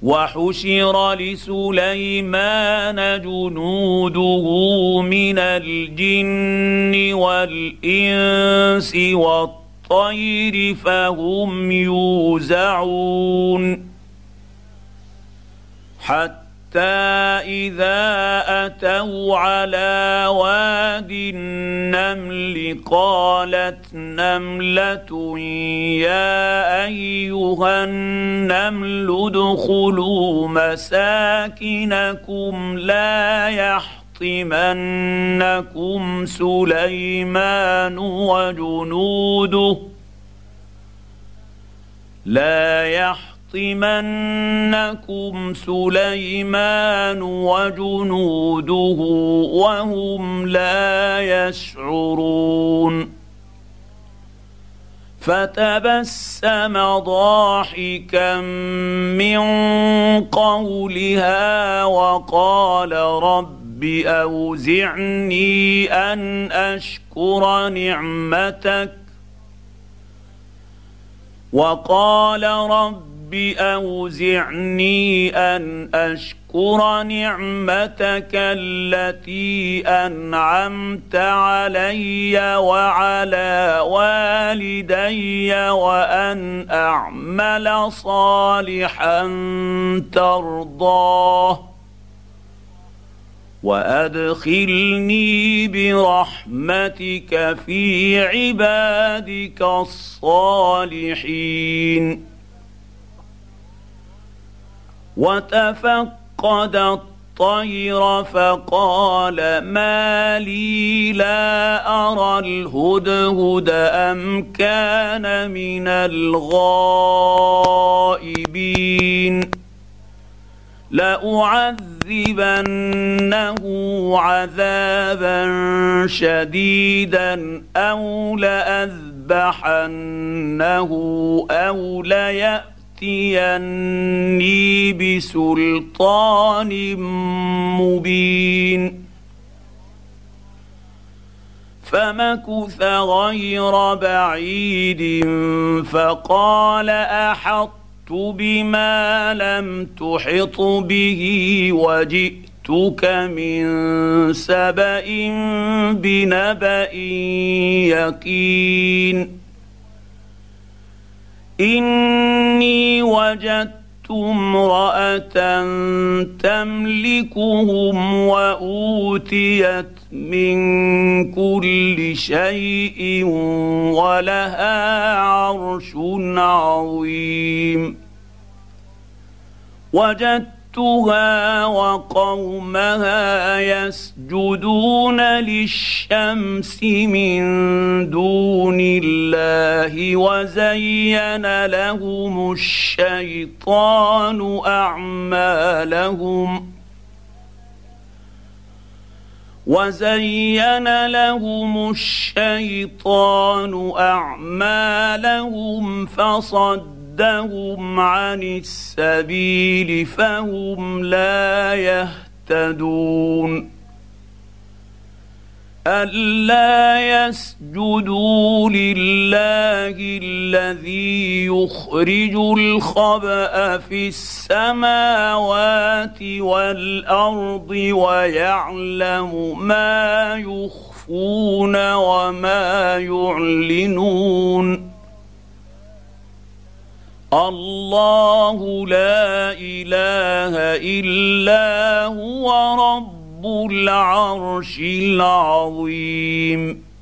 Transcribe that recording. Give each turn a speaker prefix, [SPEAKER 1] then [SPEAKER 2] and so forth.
[SPEAKER 1] وحشر لسليمان جنوده من الجن والإنس والطير فهم يوزعون حتى إذا أتوا على واد النمل قالت نملة يا أيها النمل ادخلوا مساكنكم لا يحطمنكم سليمان وجنوده وهم لا يشعرون فتبسم ضاحكا من قولها وقال رب أوزعني أن أشكر نعمتك التي أنعمت علي وعلى والدي وأن أعمل صالحا ترضاه وأدخلني برحمتك في عبادك الصالحين. وتفقد الطير فقال ما لي لا أرى الهدهد أم كان من الغائبين لأعذبنه عذابا شديدا أو لأذبحنه أو ليأتيني بسلطان مبين. فمكث غير بعيد فقال أحطت بما لم تحط به وجئتك من سبأ بنبأ يقين. إني وجدت امرأة تملكهم وأوتيت من كل شيء ولها عرش عظيم. وجدتها وقومها يسجدون للشمس من دون الله وزين لهم الشيطان أعمالهم فصدهم عن السبيل فهم لا يهتدون. ألا يسجدوا لله الذي يخرج الخبأ في السماوات والأرض ويعلم ما يخفون وما يعلنون. الله لا إله إلا هو رب العرش العظيم.